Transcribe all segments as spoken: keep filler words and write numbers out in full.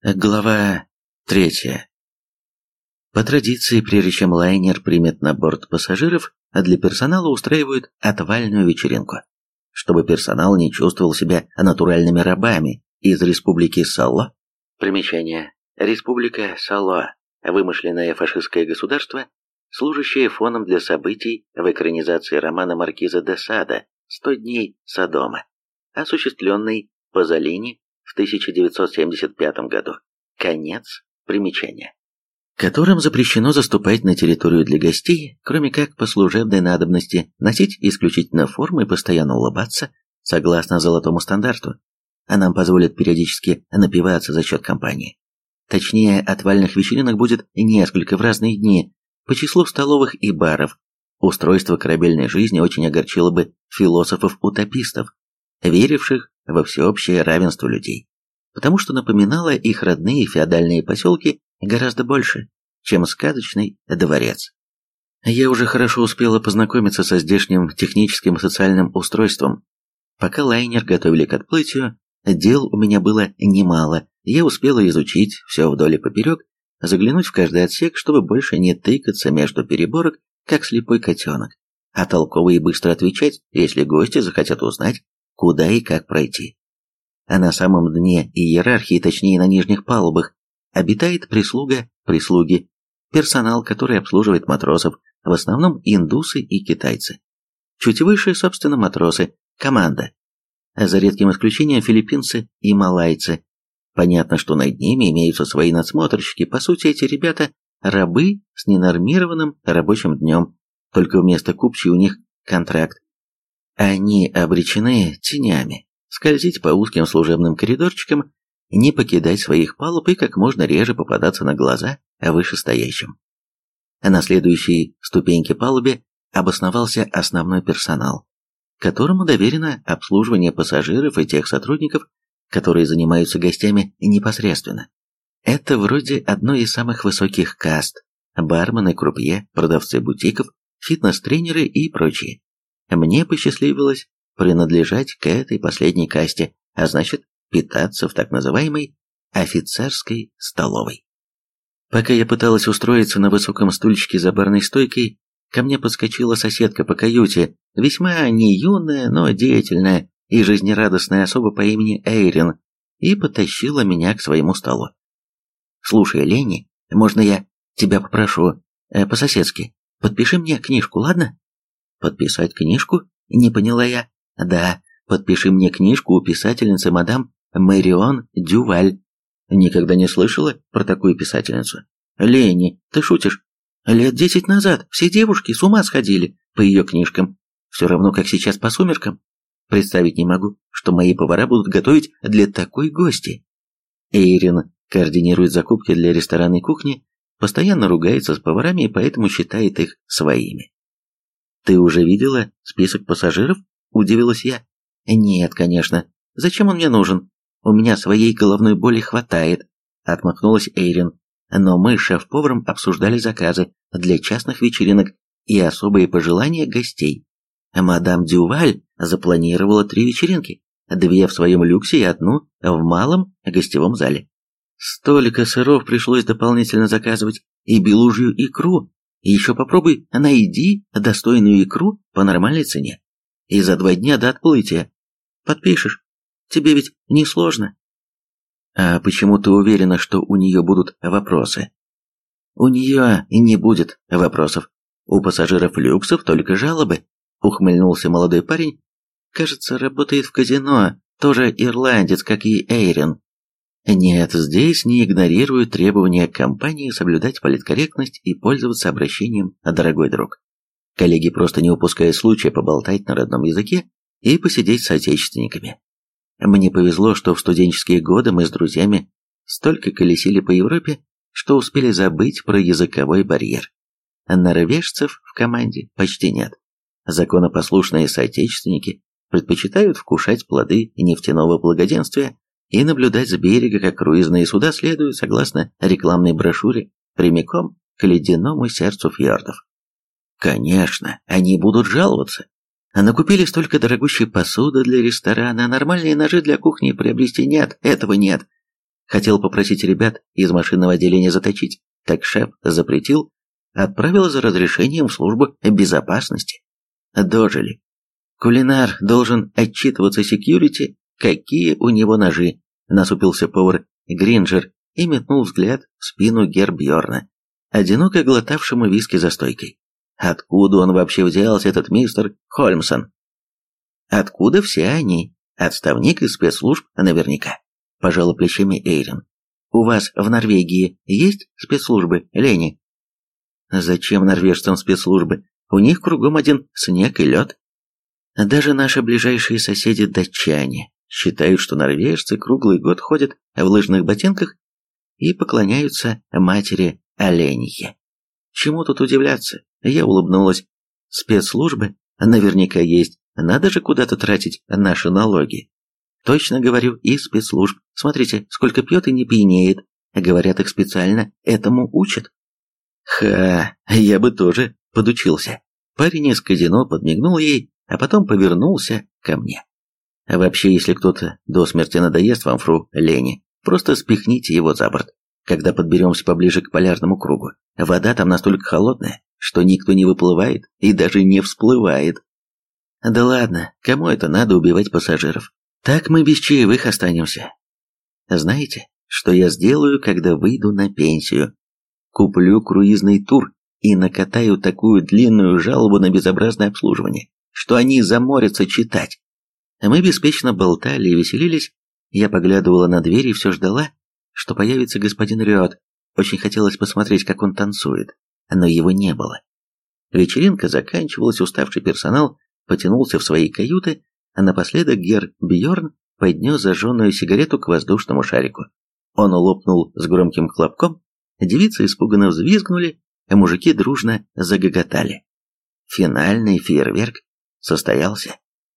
Глава третья. По традиции, прежде чем лайнер примет на борт пассажиров, для персонала устраивают отвальную вечеринку, чтобы персонал не чувствовал себя натуральными рабами из Республики Сало. Примечание. Республика Сало – вымышленное фашистское государство, служащее фоном для событий в экранизации романа маркиза де Сада «Сто дней Содома», осуществленный Пазолини в тысяча девятьсот семьдесят пятом году. Конец примечания. Которым запрещено заступать на территорию для гостей, кроме как по служебной надобности, носить исключительно формы и постоянно улыбаться, согласно золотому стандарту. А нам позволят периодически напиваться за счет компании. Точнее, отвальных вечеринок будет несколько в разные дни, по числу столовых и баров. Устройство корабельной жизни очень огорчило бы философов-утопистов, веривших во всеобщее равенство людей, потому что напоминало их родные феодальные поселки гораздо больше, чем сказочный дворец. Я уже хорошо успела познакомиться со здешним техническим и социальным устройством. Пока лайнер готовили к отплытию, дел у меня было немало. Я успела изучить все вдоль и поперек, заглянуть в каждый отсек, чтобы больше не тыкаться между переборок, как слепой котенок, а толково и быстро отвечать, если гости захотят узнать, куда и как пройти. А на самом дне иерархии, точнее на нижних палубах, обитает прислуга прислуги, персонал, который обслуживает матросов, в основном индусы и китайцы. Чуть выше, собственно, матросы, команда. А за редким исключением филиппинцы и малайцы. Понятно, что над ними имеются свои надсмотрщики, по сути эти ребята рабы с ненормированным рабочим днем, только вместо купчей у них контракт. Они обречены тенями скользить по узким служебным коридорчикам, не покидать своих палуб и как можно реже попадаться на глаза вышестоящим. На следующей ступеньке палубе обосновался основной персонал, которому доверено обслуживание пассажиров и тех сотрудников, которые занимаются гостями непосредственно. Это вроде одной из самых высоких каст: бармены, крупье, продавцы бутиков, фитнес-тренеры и прочие. Мне посчастливилось принадлежать к этой последней касте, а значит, питаться в так называемой офицерской столовой. Пока я пыталась устроиться на высоком стульчике за барной стойкой, ко мне подскочила соседка по каюте, весьма не юная, но деятельная и жизнерадостная особа по имени Эйрин, и потащила меня к своему столу. «Слушай, Ленни, можно я тебя попрошу, э, по-соседски, подпиши мне книжку, ладно?» «Подписать книжку?» — не поняла я. «Да, подпиши мне книжку у писательницы мадам Мэрион Дюваль». Никогда не слышала про такую писательницу. «Ленни, ты шутишь? Лет десять назад все девушки с ума сходили по ее книжкам. Все равно, как сейчас по сумеркам. Представить не могу, что мои повара будут готовить для такой гости». Эйрин координирует закупки для ресторанной кухни, постоянно ругается с поварами и поэтому считает их своими. «Ты уже видела список пассажиров?» – удивилась я. «Нет, конечно. Зачем он мне нужен? У меня своей головной боли хватает», – отмахнулась Эйрин. «Но мы с шеф-поваром обсуждали заказы для частных вечеринок и особые пожелания гостей. Мадам Дюваль запланировала три вечеринки, две в своем люксе и одну в малом гостевом зале. Столько сыров пришлось дополнительно заказывать и белужью икру. И еще попробуй найди достойную икру по нормальной цене. И за два дня до отплытия. Подпишешь? Тебе ведь не сложно». «А почему ты уверена, что у нее будут вопросы?» «У нее не будет вопросов. У пассажиров люксов только жалобы», — ухмыльнулся молодой парень. «Кажется, работает в казино, тоже ирландец, как и Эйрин». Нет, здесь не игнорируют требования компании соблюдать политкорректность и пользоваться обращением «дорогой друг». Коллеги просто не упускают случая поболтать на родном языке и посидеть с соотечественниками. Мне повезло, что в студенческие годы мы с друзьями столько колесили по Европе, что успели забыть про языковой барьер. Норвежцев в команде почти нет. Законопослушные соотечественники предпочитают вкушать плоды нефтяного благоденствия и наблюдать с берега, как круизные суда следуют, согласно рекламной брошюре, прямиком к ледяному сердцу фьордов. Конечно, они будут жаловаться. Накупили столько дорогущей посуды для ресторана, а нормальные ножи для кухни приобрести нет, этого нет. Хотел попросить ребят из машинного отделения заточить, так шеф запретил, отправил за разрешением в службу безопасности. Дожили. Кулинар должен отчитываться секьюрити, какие у него ножи. Насупился повар Гринджер и метнул взгляд в спину Гербьорна, одиноко глотавшему виски за стойкой. Откуда он вообще взялся, этот мистер Хольмсон? Откуда все они? Отставник из спецслужб наверняка. Пожала плечами Эйрин. У вас в Норвегии есть спецслужбы, Лени? Зачем норвежцам спецслужбы? У них кругом один снег и лед. Даже наши ближайшие соседи-датчане считают, что норвежцы круглый год ходят в лыжных ботинках и поклоняются матери оленихе. Чему тут удивляться? Я улыбнулась. Спецслужбы наверняка есть. Надо же куда-то тратить наши налоги. Точно говорю, из спецслужб. Смотрите, сколько пьет и не пьянеет. Говорят, их специально этому учат. Ха, я бы тоже подучился. Парень из казино подмигнул ей, а потом повернулся ко мне. Вообще, если кто-то до смерти надоест вам, фру Лени, просто спихните его за борт. Когда подберемся поближе к полярному кругу, вода там настолько холодная, что никто не выплывает и даже не всплывает. Да ладно, кому это надо убивать пассажиров? Так мы без чаевых останемся. Знаете, что я сделаю, когда выйду на пенсию? Куплю круизный тур и накатаю такую длинную жалобу на безобразное обслуживание, что они заморятся читать. Мы беспечно болтали и веселились. Я поглядывала на дверь и все ждала, что появится господин Рёд. Очень хотелось посмотреть, как он танцует, но его не было. Вечеринка заканчивалась, уставший персонал потянулся в свои каюты, а напоследок Гер Бьорн поднес зажженную сигарету к воздушному шарику. Он лопнул с громким хлопком, девицы испуганно взвизгнули, а мужики дружно загоготали. Финальный фейерверк состоялся.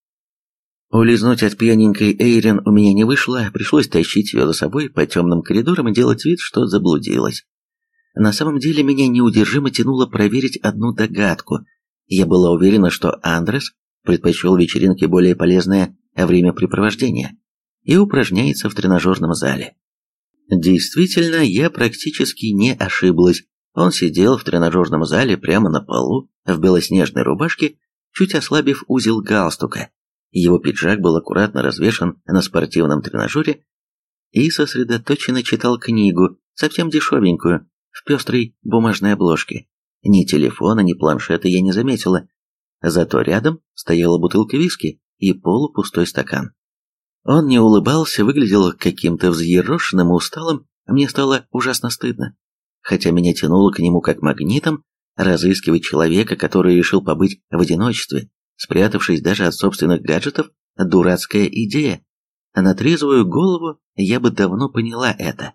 Улизнуть от пьяненькой Эйрин у меня не вышло, пришлось тащить ее за собой по темным коридорам и делать вид, что заблудилась. На самом деле меня неудержимо тянуло проверить одну догадку. Я была уверена, что Андрес предпочел вечеринке более полезное времяпрепровождение и упражняется в тренажерном зале. Действительно, я практически не ошиблась. Он сидел в тренажерном зале прямо на полу, в белоснежной рубашке, чуть ослабив узел галстука. Его пиджак был аккуратно развешан на спортивном тренажере и сосредоточенно читал книгу, совсем дешевенькую, в пестрой бумажной обложке. Ни телефона, ни планшета я не заметила. Зато рядом стояла бутылка виски и полупустой стакан. Он не улыбался, выглядел каким-то взъерошенным и усталым, а мне стало ужасно стыдно. Хотя меня тянуло к нему как магнитом, разыскивать человека, который решил побыть в одиночестве, спрятавшись даже от собственных гаджетов, дурацкая идея. А на трезвую голову я бы давно поняла это.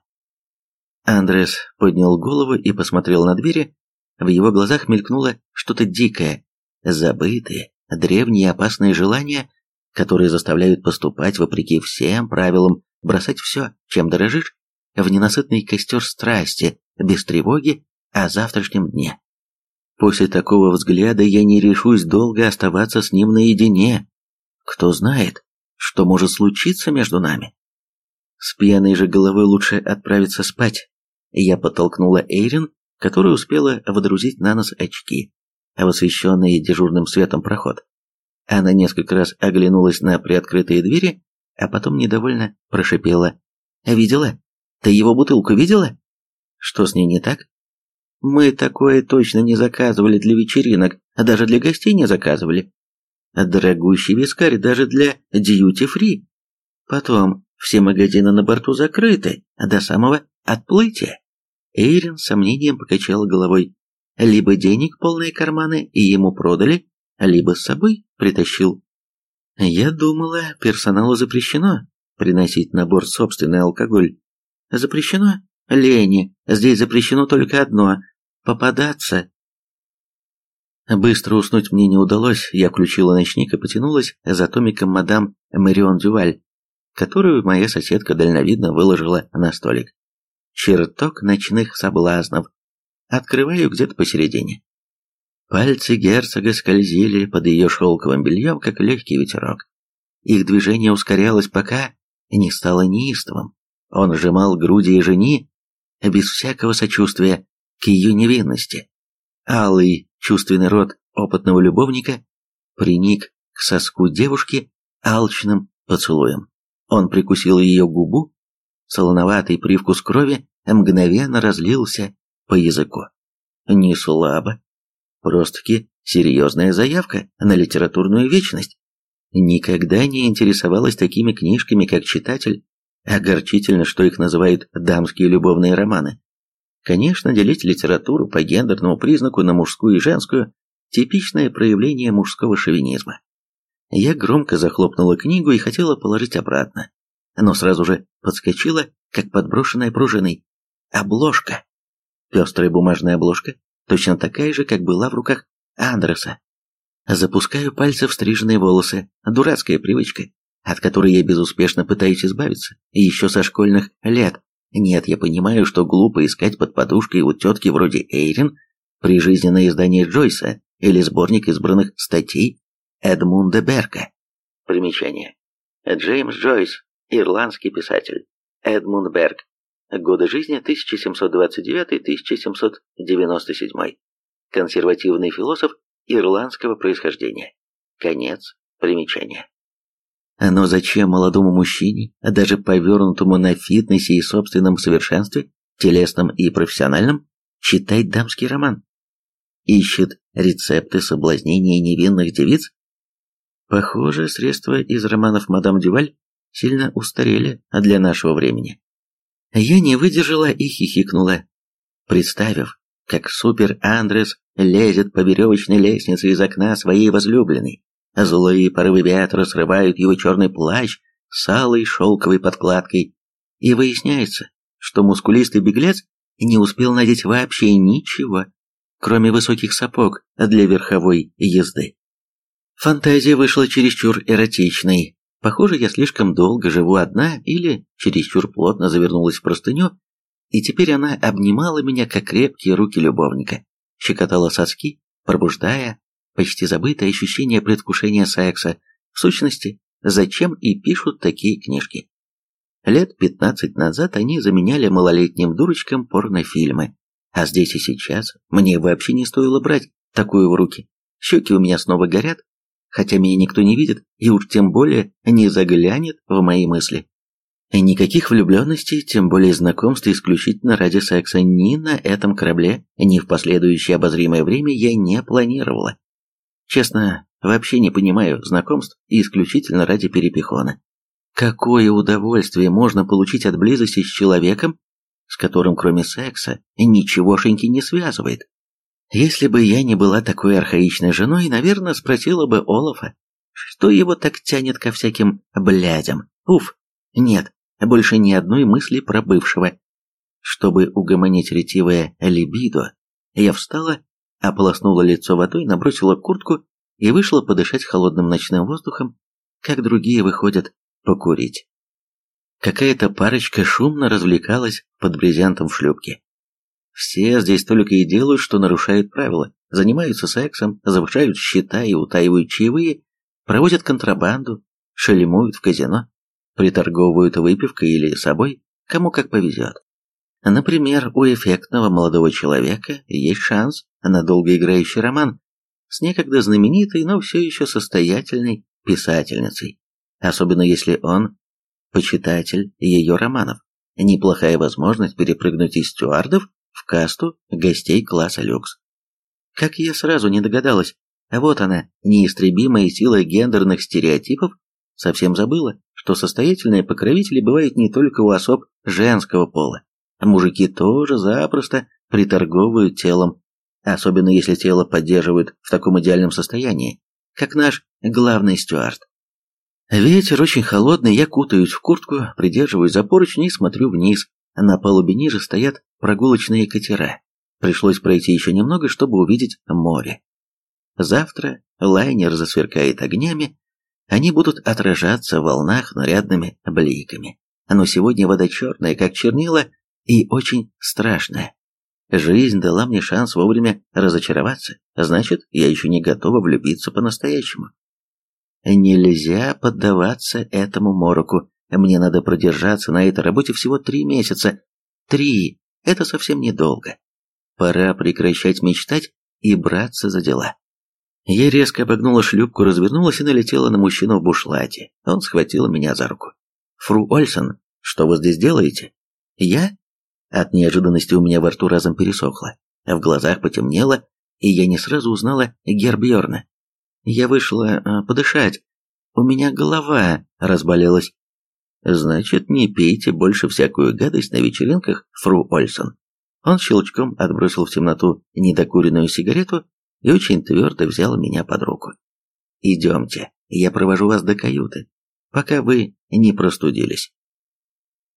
Андрес поднял голову и посмотрел на двери. В его глазах мелькнуло что-то дикое, забытые, древние и опасные желания, которые заставляют поступать вопреки всем правилам, бросать все, чем дорожишь, в ненасытный костер страсти, без тревоги о завтрашнем дне. После такого взгляда я не решусь долго оставаться с ним наедине. Кто знает, что может случиться между нами. С пьяной же головой лучше отправиться спать. Я подтолкнула Эйрин, которая успела водрузить на нос очки, в освещенный дежурным светом проход. Она несколько раз оглянулась на приоткрытые двери, а потом недовольно прошипела. «Видела? Ты его бутылку видела? Что с ней не так? Мы такое точно не заказывали для вечеринок, а даже для гостей не заказывали. Дорогущий вискарь даже для дьюти-фри. Потом, все магазины на борту закрыты до самого отплытия». Эйрин с сомнением покачала головой. Либо денег полные карманы и ему продали, либо с собой притащил. Я думала, персоналу запрещено приносить на борт собственный алкоголь. Запрещено? Лени, здесь запрещено только одно — попадаться. Быстро уснуть мне не удалось, я включила ночник и потянулась за томиком мадам Мэрион Дюваль, которую моя соседка дальновидно выложила на столик. Чертог ночных соблазнов. Открываю где-то посередине. Пальцы герцога скользили под ее шелковым бельем, как легкий ветерок. Их движение ускорялось, пока не стало неистовым. Он сжимал груди жени без всякого сочувствия к ее невинности. Алый чувственный рот опытного любовника приник к соску девушки алчным поцелуем. Он прикусил ее губу, солоноватый привкус крови мгновенно разлился по языку. Не слабо, просто-таки серьезная заявка на литературную вечность. Никогда не интересовалась такими книжками, как читатель. Огорчительно, что их называют дамские любовные романы. Конечно, делить литературу по гендерному признаку на мужскую и женскую – типичное проявление мужского шовинизма. Я громко захлопнула книгу и хотела положить обратно, но сразу же подскочила, как подброшенная пружиной. Обложка. Пестрая бумажная обложка, точно такая же, как была в руках Андреса. Запускаю пальцы в стриженные волосы, дурацкая привычка, от которой я безуспешно пытаюсь избавиться, еще со школьных лет. Нет, я понимаю, что глупо искать под подушкой у тетки вроде Эйрин прижизненное издание Джойса или сборник избранных статей Эдмунда Берка. Примечание. Джеймс Джойс, ирландский писатель. Эдмунд Берк. Годы жизни тысяча семьсот двадцать девятый — тысяча семьсот девяносто седьмой. Консервативный философ ирландского происхождения. Конец примечания. Но зачем молодому мужчине, даже повернутому на фитнесе и собственном совершенстве, телесном и профессиональном, читать дамский роман? Ищет рецепты соблазнения невинных девиц? Похоже, средства из романов мадам Дюваль сильно устарели для нашего времени. Я не выдержала и хихикнула, представив, как Супер Андрес лезет по веревочной лестнице из окна своей возлюбленной. Злые порывы ветра срывают его черный плащ с алой шелковой подкладкой, и выясняется, что мускулистый беглец не успел надеть вообще ничего, кроме высоких сапог для верховой езды. Фантазия вышла чересчур эротичной. Похоже, я слишком долго живу одна или чересчур плотно завернулась в простыню, и теперь она обнимала меня, как крепкие руки любовника, щекотала соски, пробуждая почти забытое ощущение предвкушения секса. В сущности, зачем и пишут такие книжки? Лет пятнадцать назад они заменяли малолетним дурочкам порнофильмы, а здесь и сейчас мне вообще не стоило брать такую в руки. Щеки у меня снова горят, хотя меня никто не видит и уж тем более не заглянет в мои мысли. Никаких влюбленностей, тем более знакомств исключительно ради секса, ни на этом корабле, ни в последующее обозримое время я не планировала. Честно, вообще не понимаю знакомств исключительно ради перепихона. Какое удовольствие можно получить от близости с человеком, с которым кроме секса ничегошеньки не связывает? Если бы я не была такой архаичной женой, наверное, спросила бы Олафа, что его так тянет ко всяким блядям. Уф, нет, больше ни одной мысли про бывшего. Чтобы угомонить ретивое либидо, я встала, ополоснула лицо водой, набросила куртку и вышла подышать холодным ночным воздухом, как другие выходят покурить. Какая-то парочка шумно развлекалась под брезентом в шлюпке. Все здесь только и делают, что нарушают правила, занимаются сексом, завышают счета и утаивают чаевые, проводят контрабанду, шельмуют в казино, приторговывают выпивкой или собой, кому как повезет. Например, у эффектного молодого человека есть шанс на долгоиграющий роман с некогда знаменитой, но все еще состоятельной писательницей, особенно если он почитатель ее романов. Неплохая возможность перепрыгнуть из стюардов в касту гостей класса люкс. Как я сразу не догадалась, вот она, неистребимая сила гендерных стереотипов, совсем забыла, что состоятельные покровители бывают не только у особ женского пола. Мужики тоже запросто приторговывают телом, особенно если тело поддерживают в таком идеальном состоянии, как наш главный стюард. Ветер очень холодный, я кутаюсь в куртку, придерживаюсь за поручни и смотрю вниз. На палубе ниже стоят прогулочные катера. Пришлось пройти еще немного, чтобы увидеть море. Завтра лайнер засверкает огнями, они будут отражаться в волнах нарядными бликами. Но сегодня вода черная, как чернила, и очень страшная. Жизнь дала мне шанс вовремя разочароваться, значит, я еще не готова влюбиться по-настоящему. Нельзя поддаваться этому мороку, Мне надо продержаться на этой работе всего три месяца. Три. Это совсем недолго. Пора прекращать мечтать и браться за дела. Я резко обогнула шлюпку, развернулась и налетела на мужчину в бушлате. Он схватил меня за руку. «Фру Ольсон, что вы здесь делаете?» «Я?» От неожиданности у меня во рту разом пересохло, а в глазах потемнело, и я не сразу узнала Гербьерна. Я вышла э, подышать. У меня голова разболелась. «Значит, не пейте больше всякую гадость на вечеринках, фру Ольсон». Он щелчком отбросил в темноту недокуренную сигарету и очень твердо взял меня под руку. «Идемте, я провожу вас до каюты, пока вы не простудились».